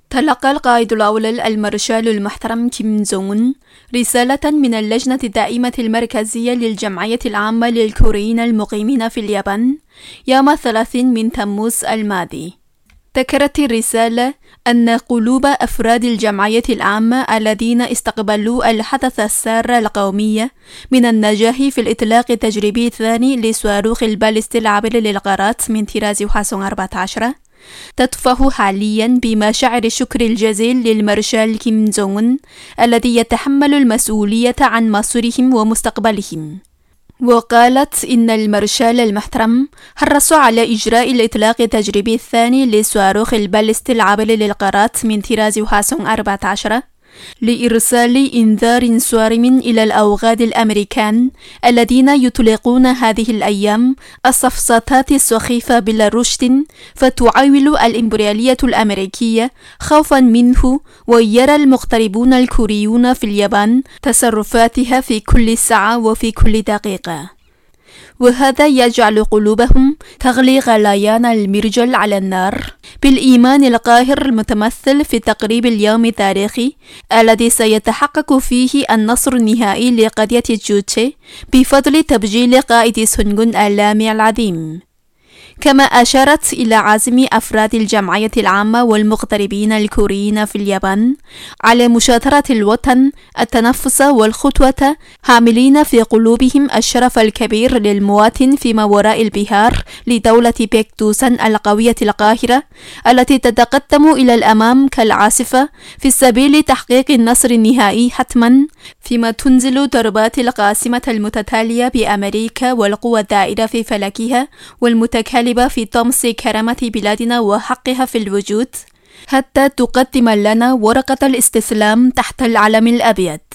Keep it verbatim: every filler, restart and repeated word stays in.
تلقى القائد الأول المارشال المحترم كيم جونغ أون رسالة من اللجنة الدائمة المركزية للجمعية العامة للكوريين المقيمين في اليابان يوم الثلاثين من تموز الماضي. ذكرت الرسالة أن قلوب أفراد الجمعية العامة الذين استقبلوا الحدث السار القومي من النجاح في الإطلاق التجريبي الثاني لصاروخ البالستي العابر للقارات من طراز هواسونغ أربعة عشر تدفع حاليا بمشاعر الشكر الجزيل للمارشال كيم جونغ أون الذي يتحمل المسؤولية عن مصيرهم ومستقبلهم. وقالت إن المارشال المحترم حرص على إجراء الإطلاق التجريبي الثاني لصاروخ البالستي العابر للقارات من طراز هواسونغ أربعة عشر لإرسال إنذار صارم إلى الأوغاد الأمريكان الذين يطلقون هذه الأيام الصفصاتات السخيفة بلا رشد فتعاول الإمبريالية الأمريكية خوفا منه، ويرى المغتربون الكوريون في اليابان تصرفاتها في كل ساعة وفي كل دقيقة، وهذا يجعل قلوبهم تغلي غليان المرجل على النار بالإيمان القاهر المتمثل في تقريب اليوم التاريخي الذي سيتحقق فيه النصر النهائي لقضية جوتشي بفضل تبجيل قائد سونغون اللامع العظيم. كما أشارت إلى عزم أفراد الجمعية العامة والمغتربين الكوريين في اليابان على مشاطرة الوطن التنفس والخطوة، حاملين في قلوبهم الشرف الكبير للمواطن فيما وراء البحار لدولة بيكتوسان القوية القاهرة التي تتقدم إلى الأمام كالعاصفة في سبيل تحقيق النصر النهائي حتما، فيما تنزل ضربات القاسمة المتتالية بأمريكا والقوى الدائرة في فلكها والمتكالبة في طمس كرامة بلادنا وحقها في الوجود، حتى تقدم لنا ورقة الاستسلام تحت العلم الأبيض.